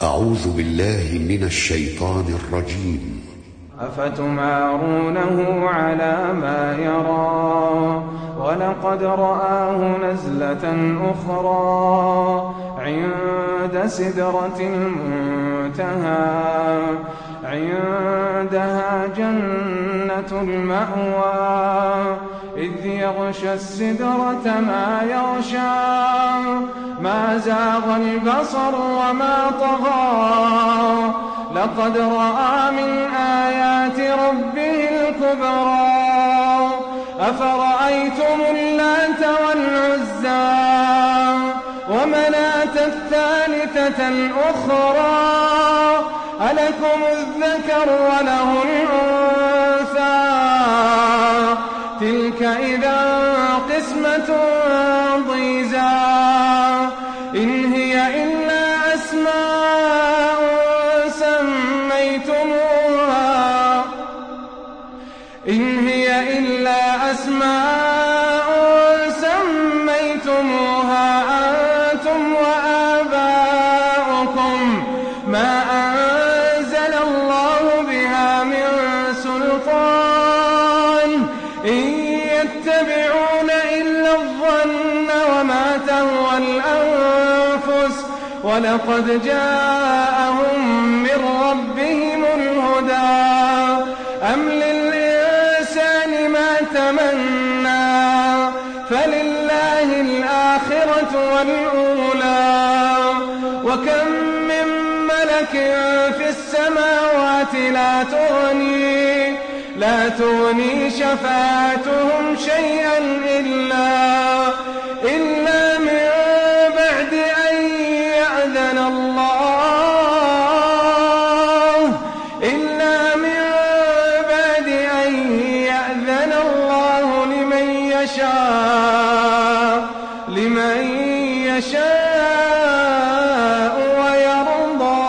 أعوذ بالله من الشيطان الرجيم. أفتمارونه على ما يرى ولقد رآه نزلة أخرى عند سدرة المنتهى عندها جنة المأوى إذ يغشى السدرة ما يغشى ما زاغ البصر وما طغى لقد رأى من آيات ربه الكبرى أفرأيتم اللات والعزى ومناة الثالثة الأخرى ألكم الذكر وله الأنثى تلك إذا قسمة ضيزى إن هي إلا أسماء سميتموها أنتم وآباؤكم ما أنزل الله بها من سلطان إن يتبعون إلا الظن وما تهوى الأنفس ولقد جاءهم من ربهم الهدى أم للإنسان ما تمنى فلله الآخرة والأولى وكم من ملك في السماوات لا تغني شفاعتهم شيئا إلا من بعد أن يأذن الله لمن يشاء ويرضى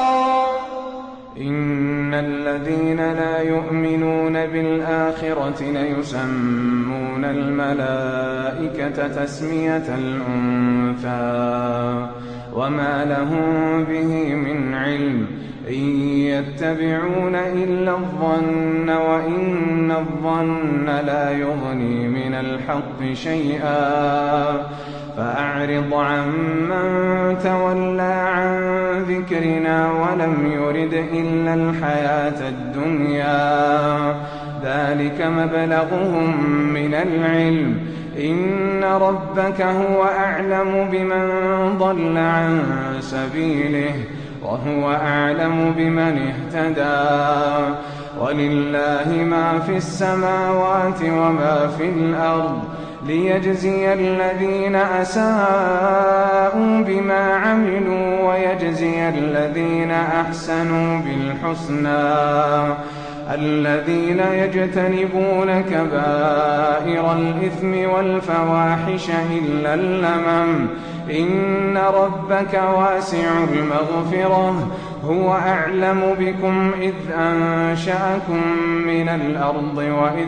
إن الذين لا يؤمنون بالآخرة ليسمون الملائكة تسمية الأنثى وما لهم به من علم إن يتبعون إلا الظن وإن الظن لا يغني من الحق شيئا فأعرض عمن تولى عن ذكرنا ولم يرد إلا الحياة الدنيا ذلك مبلغهم من العلم إن ربك هو أعلم بمن ضل عن سبيله وهو أعلم بمن اهتدى ولله ما في السماوات وما في الأرض ليجزي الذين أساءوا بما عملوا ويجزي الذين أحسنوا بالحسنى الذين يجتنبون كبائر الإثم والفواحش إلا اللمم إن ربك واسع المغفرة هو أعلم بكم إذ أنشأكم من الأرض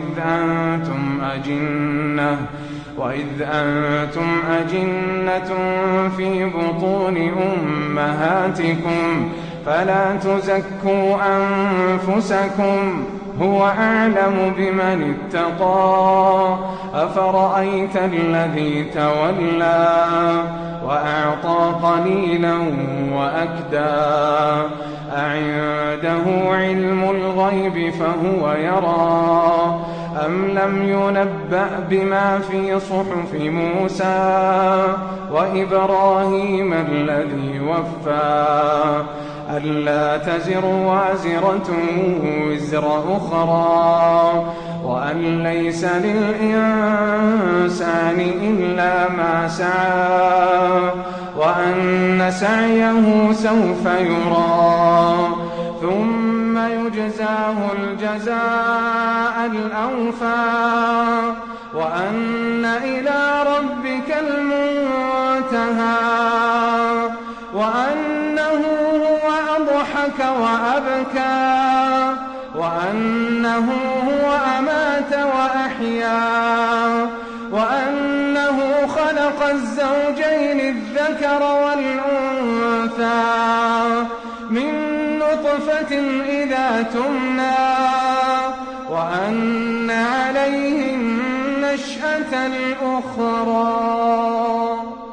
وإذ أنتم أجنة في بطون أمهاتكم فلا تزكوا أنفسكم هو أعلم بمن اتقى أفرأيت الذي تولى وأعطى قليلا وأكدى أعنده علم الغيب فهو يرى أم لم ينبأ بما في صحف موسى وإبراهيم الذي وفى ألا تزر وازرة وزر أخرى وأن ليس للإنسان إلا ما سعى وأن سعيه سوف يرى ثم يجزاه الجزاء الأوفى وأن إلى ربك المنتهى وأنه هو أضحك وأبكى وأنه هو أمات وأحيا وأنه خلق الزوجين الذكر والأنثى نطفة إذا تمنى وأن عليه النشأة الأخرى